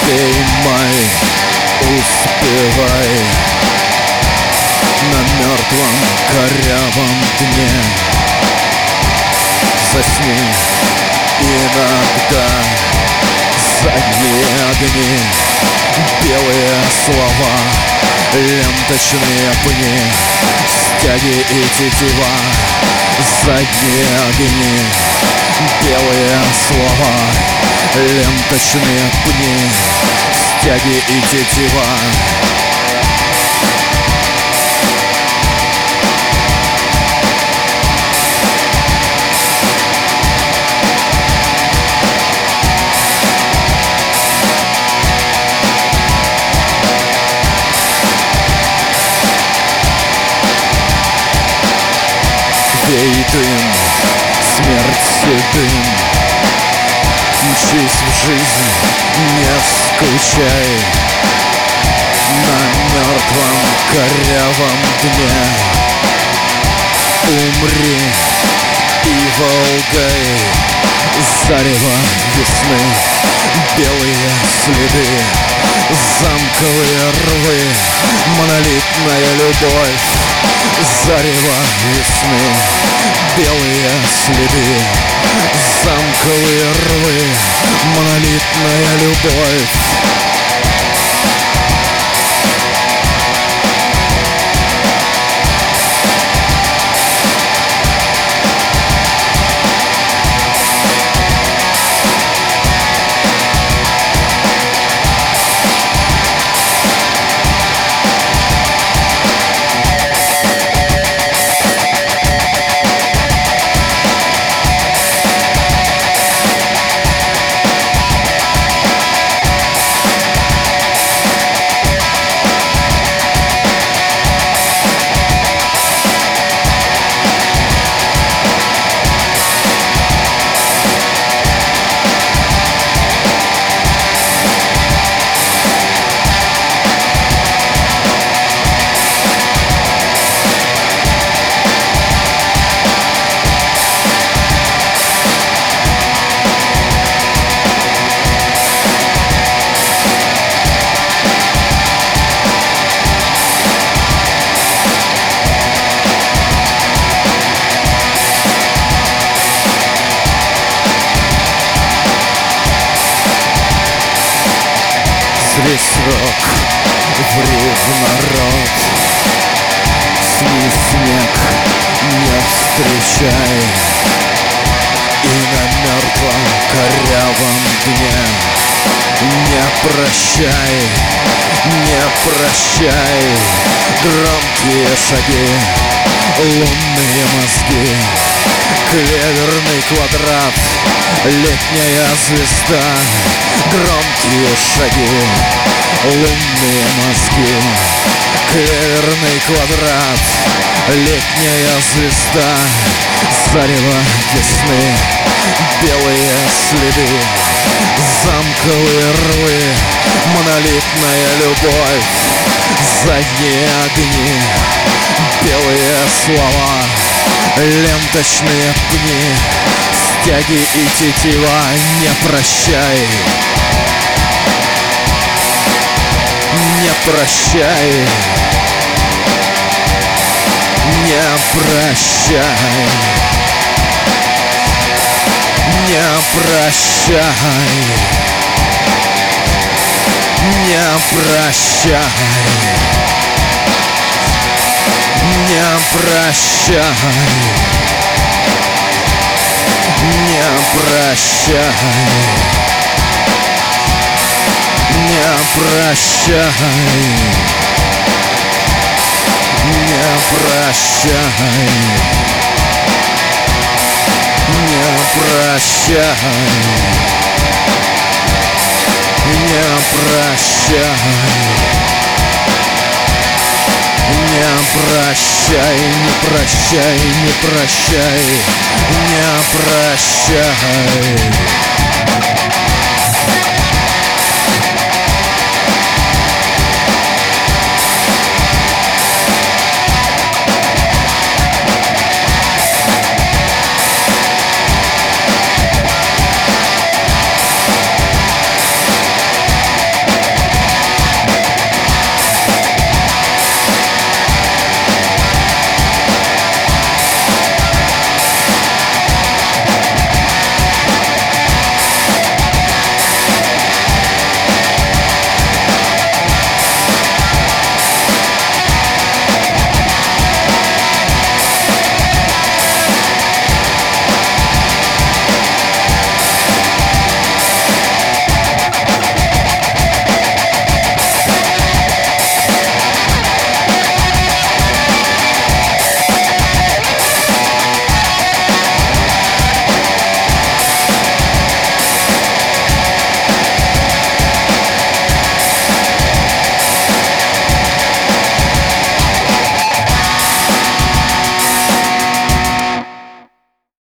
Поймай, успевай на мертвом корявом дне. Засни иногда, задние огни, белые слова, ленточные пни, стяги и тетива. Задние огни, белые слова, ленточные пни, стяги и тетива. Вей дым, смерть седым, мчись в жизнь, не скучай на мертвом корявом дне. Умри и Волгой, зарево весны, белые следы, замковые рвы, монолитная любовь. Зарево весны, белые следы, замковые рвы, монолитная любовь. Весь рок врив народ, сни снег не встречай, и на мертвом корявом дне не прощай, не прощай. Громкие шаги, лунные мозги, клеверный квадрат, летняя звезда. Громкие шаги, лунные мозги, клеверный квадрат, летняя звезда. Зарево весны, белые следы, замковые рвы, монолитная любовь. Задние огни, белые слова, ленточные пни, стяги и тетива. Не прощай, не прощай, не прощай, не прощай, не прощай, не прощай, не прощай, не прощай, не прощай, не прощай, не прощай, не прощай, не прощай, не прощай, не прощай.